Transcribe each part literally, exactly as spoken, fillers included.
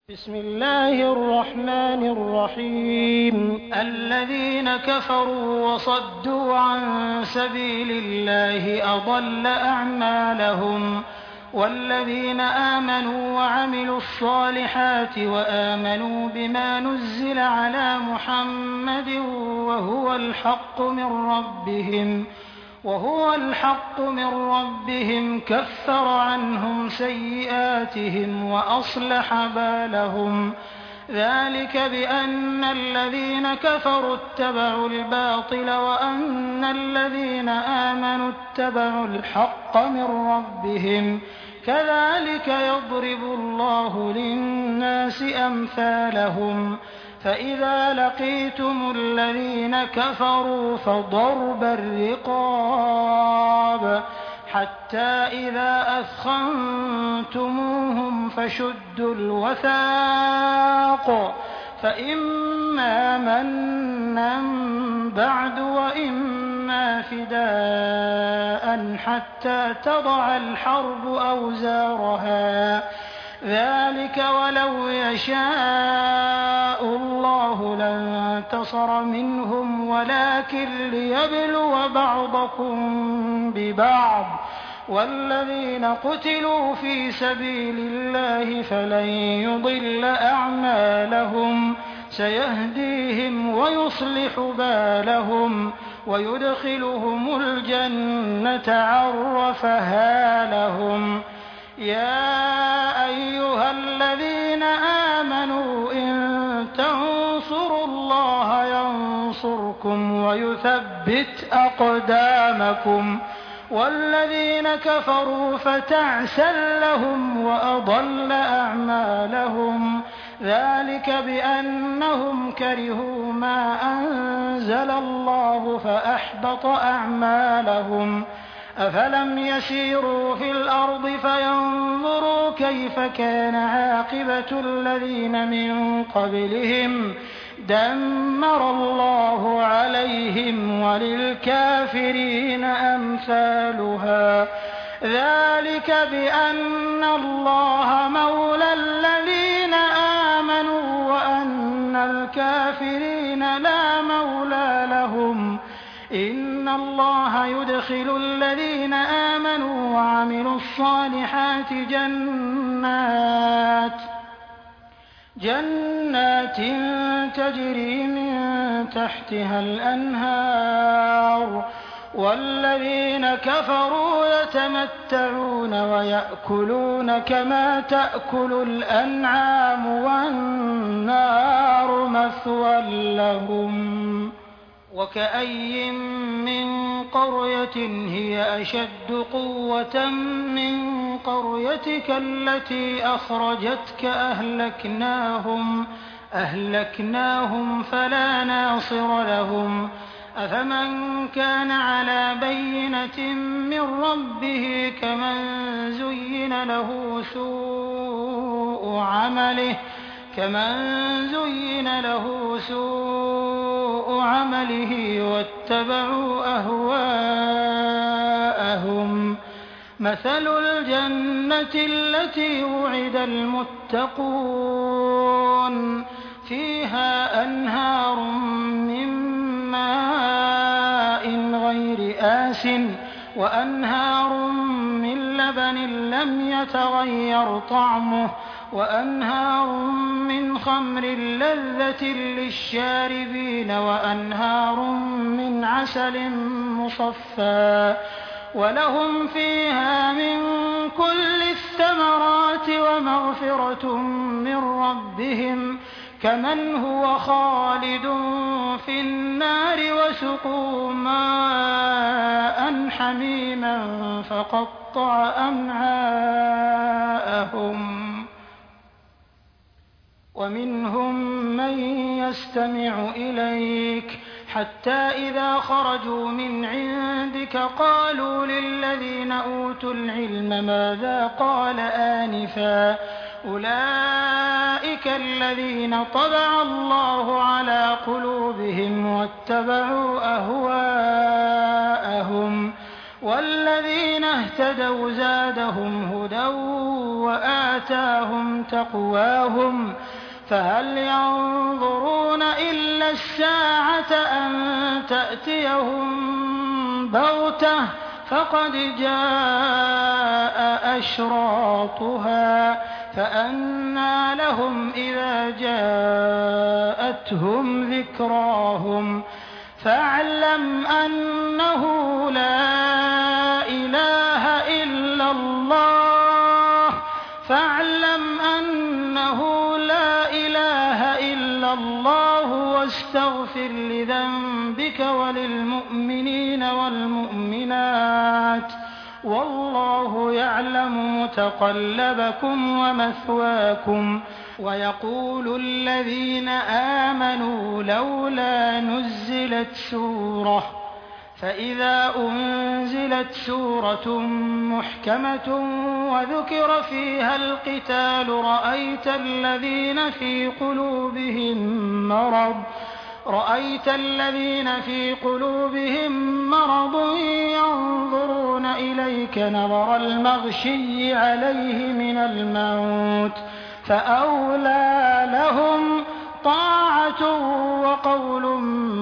بسم الله الرحمن الرحيم الذين كفروا وصدوا عن سبيل الله أضل أعمالهم والذين آمنوا وعملوا الصالحات وآمنوا بما نزل على محمد وهو الحق من ربهم وهو الحق من ربهم كفر عنهم سيئاتهم وأصلح بالهم ذلك بأن الذين كفروا اتبعوا الباطل وأن الذين آمنوا اتبعوا الحق من ربهم كذلك يضرب الله للناس أمثالهم فإذا لقيتم الذين كفروا فضرب الرقاب حتى إذا أثخنتموهم فشدوا الوثاق فإما منا بعد وإما فداء حتى تضع الحرب أوزارها ذلك ولو يشاء الله لانتصر منهم ولكن ليبلو بعضكم ببعض والذين قتلوا في سبيل الله فلن يضل أعمالهم سيهديهم ويصلح بالهم ويدخلهم الجنة عرفها لهم يا أيها الذين آمنوا إن تنصروا الله ينصركم ويثبت أقدامكم والذين كفروا فتعسا لهم وأضل أعمالهم ذلك بأنهم كرهوا ما أنزل الله فأحبط أعمالهم أفلم يسيروا في الأرض فينظروا كيف كان عاقبة الذين من قبلهم دمر الله عليهم وللكافرين أمثالها ذلك بأن الله مولى الذين آمنوا وأن الكافرين لا مولى لهم إن الله يدخل الذين آمنوا وعملوا الصالحات جنات جنات تجري من تحتها الأنهار والذين كفروا يتمتعون ويأكلون كما تأكل الأنعام والنار مثوى لهم وكأي من قرية هي أشد قوة من قريتك التي أخرجتك أهلكناهم أهلكناهم فلا ناصر لهم أفمن كان على بينة من ربه كمن زين له سوء عمله كمن زين له سوء عمله واتبعوا أهواءهم مثل الجنة التي وعد المتقون فيها أنهار من ماء غير آسٍ وأنهار من لبن لم يتغير طعمه وأنهار من خمر لذة للشاربين وأنهار من عسل مصفى ولهم فيها من كل الثمرات ومغفرة من ربهم كمن هو خالد في النار وسقوا ماء حميما فقطع أمعاءهم ومنهم من يستمع إليك حتى إذا خرجوا من عندك قالوا للذين أوتوا العلم ماذا قال آنفا أولئك الذين طبع الله على قلوبهم واتبعوا أهواءهم وَالَّذِينَ اهْتَدَوْا زَادَهُمْ هُدًى وَآتَاهُمْ تَقْوَاهُمْ فَهَلْ يَنظُرُونَ إِلَّا السَّاعَةَ أَن تَأْتِيَهُم بَغْتَةً فَقَدْ جَاءَ أَشْرَاطُهَا فَأَنَّىٰ لَهُمْ إِذَا جَاءَتْهُمْ ذِكْرَاهُمْ فَاعْلَمْ أَنَّهُ لَا إِلَٰهَ إِلَّا اللَّهُ فَاعْلَمْ أَنَّهُ لَا إِلَٰهَ إِلَّا اللَّهُ وَاسْتَغْفِرْ لِذَنبِكَ وَلِلْمُؤْمِنِينَ وَالْمُؤْمِنَاتِ وَاللَّهُ يَعْلَمُ مُتَقَلَّبَكُمْ وَمَثْوَاكُمْ وَيَقُولُ الَّذِينَ آمَنُوا لَوْلَا نُزِّلَتْ سُورَةٌ فَإِذَا أُنزِلَتْ سُورَةٌ مُحْكَمَةٌ وَذُكِرَ فِيهَا الْقِتَالُ رَأَيْتَ الَّذِينَ فِي قُلُوبِهِم مَّرَضٌ رَأَيْتَ الَّذِينَ في قُلُوبِهِم مَّرَضٌ يَنظُرُونَ إِلَيْكَ نَظَرَ الْمَغْشِيِّ عَلَيْهِ مِنَ الْمَوْتِ فَأَوْلَىٰ لَهُمْ طَاعَةٌ وَقَوْلٌ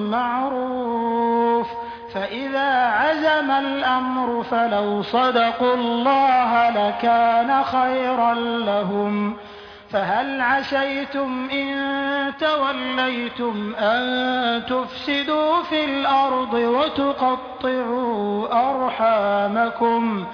مَّعْرُوفٌ فَإِذَا عَزَمَ الْأَمْرُ فَلَوْ صَدَقُوا اللَّهَ لَكَانَ خَيْرًا لَّهُمْ فَهَلْ عَسَيْتُمْ إِن تَوَلَّيْتُمْ أَن تُفْسِدُوا فِي الْأَرْضِ وَتُقَطِّعُوا أَرْحَامَكُمْ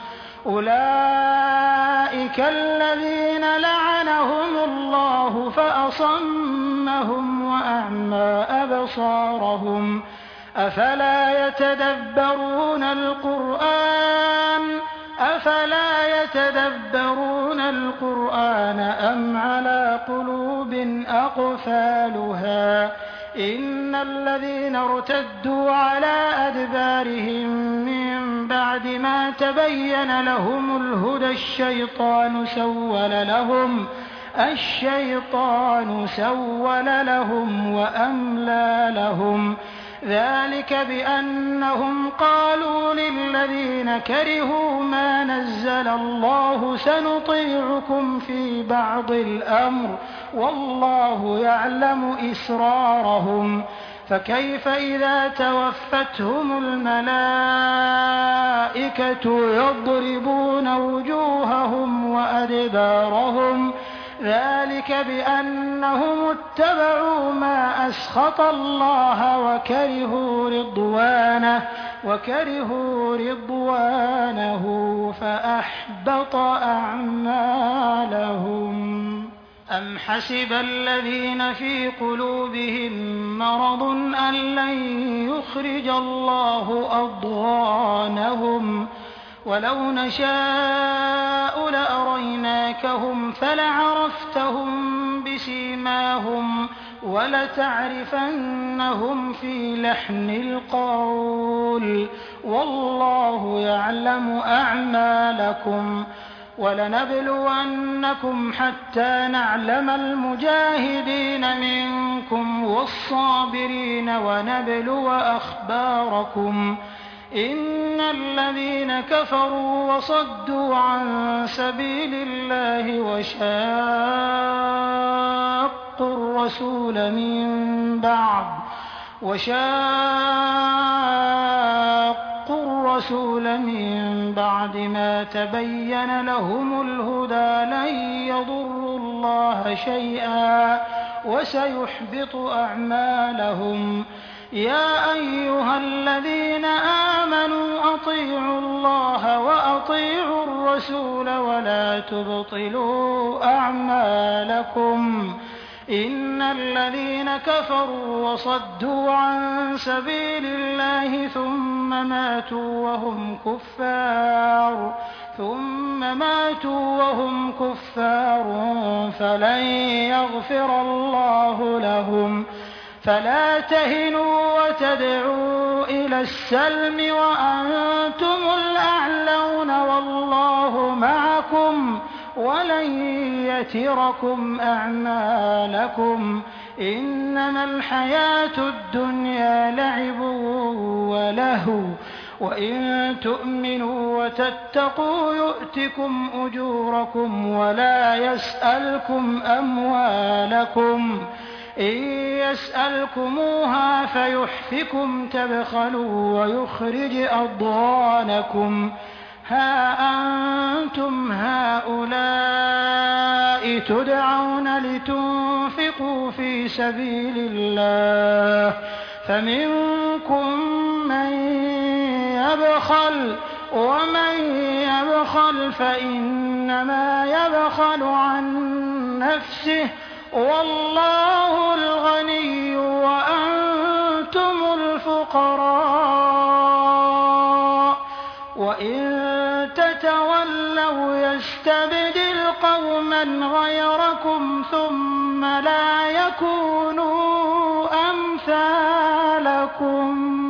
أُولَٰئِكَ الَّذِينَ لَعَنَهُمُ اللَّهُ فَأَصَمَّهُمْ وَأَعْمَىٰ أَبْصَارَهُمْ أَفَلَا يَتَدَبَّرُونَ الْقُرْآنَ أَفَلَا يَتَدَبَّرُونَ الْقُرْآنَ أَمْ عَلَىٰ قُلُوبٍ أَقْفَالُهَا إِنَّ الَّذِينَ ارْتَدُّوا عَلَىٰ أَدْبَارِهِم مِّن بَعْدِ مَا تَبَيَّنَ لَهُمُ الْهُدَى الشَّيْطَانُ سَوَّلَ لَهُمْ الشَّيْطَانُ سَوَّلَ لَهُمْ وَأَمْلَىٰ لَهُمْ ذَٰلِكَ بِأَنَّهُمْ قَالُوا لِلَّذِينَ كَرِهُوا مَا نَزَّلَ اللَّهُ سَنُطِيعُكُمْ فِي بَعْضِ الْأَمْرِ وَاللَّهُ يَعْلَمُ إِسْرَارَهُمْ فَكَيْفَ إِذَا تَوَفَّتْهُمُ الْمَلَائِكَةُ يَضْرِبُونَ وُجُوهَهُمْ وَأَدْبَارَهُمْ ذَٰلِكَ بِأَنَّهُمُ اتَّبَعُوا مَا أَسْخَطَ اللَّهَ وَكَرِهُوا رِضْوَانَهُ وَكَرِهُوا رِضْوَانَهُ فَأَحْبَطَ أَعْمَالَهُمْ أَمْ حَسِبَ الَّذِينَ فِي قُلُوبِهِم مَّرَضٌ أَن لَّن يُخْرِجَ اللَّهُ أَضْغَانَهُمْ وَلَوْ نَشَاءُ لَأَرَيْنَاكَهُمْ فَلَعَرَفْتَهُم بِسِيمَاهُمْ وَلَتَعْرِفَنَّهُمْ فِي لَحْنِ الْقَوْلِ وَاللَّهُ يَعْلَمُ أَعْمَالَكُمْ وَلَنَبْلُوَنَّكُمْ حَتَّىٰ نَعْلَمَ الْمُجَاهِدِينَ مِنكُمْ وَالصَّابِرِينَ وَنَبْلُوَ أَخْبَارَكُمْ إِنَّ الَّذِينَ كَفَرُوا وَصَدُّوا عَن سَبِيلِ اللَّهِ وَشَاقُّوا الرَّسُولَ مِن بَعْدِ وَشَاقُّوا الرَّسُولَ مِن بَعْدِ مَا تَبَيَّنَ لَهُمُ الْهُدَىٰ لَن يَضُرُّوا اللَّهَ شَيْئًا وَسَيُحْبِطُ أَعْمَالَهُمْ يَا أَيُّهَا الَّذِينَ آمَنُوا أَطِيعُوا اللَّهَ وَأَطِيعُوا الرَّسُولَ وَلَا تُبْطِلُوا أَعْمَالَكُمْ إِنَّ الَّذِينَ كَفَرُوا وَصَدُّوا عَن سَبِيلِ اللَّهِ ثُمَّ مَاتُوا وَهُمْ كُفَّارٌ ثُمَّ مَاتُوا وَهُمْ كُفَّارٌ فَلَن يَغْفِرَ اللَّهُ لَهُمْ فَلَا تَهِنُوا وَتَدْعُوا إِلَى السَّلْمِ وَأَنتُمُ الْأَعْلَوْنَ وَاللَّهُ مَعَكُمْ وَلَن يَتِرَكُمْ أَعْمَالَكُمْ إِنَّمَا الْحَيَاةُ الدُّنْيَا لَعِبٌ وَلَهْوٌ وإن تؤمنوا وتتقوا يؤتكم أجوركم ولا يسألكم أموالكم إن يسألكموها فيحفكم تبخلوا ويخرج أضغانكم ها أنتم هؤلاء تدعون لتنفقوا في سبيل الله فمنكم من يبخل ومن يبخل فإنما يبخل عن نفسه والله الغني وأنتم الفقراء وإن تتولوا يستبدل قوما غيركم ثم لا يكونوا أمثالكم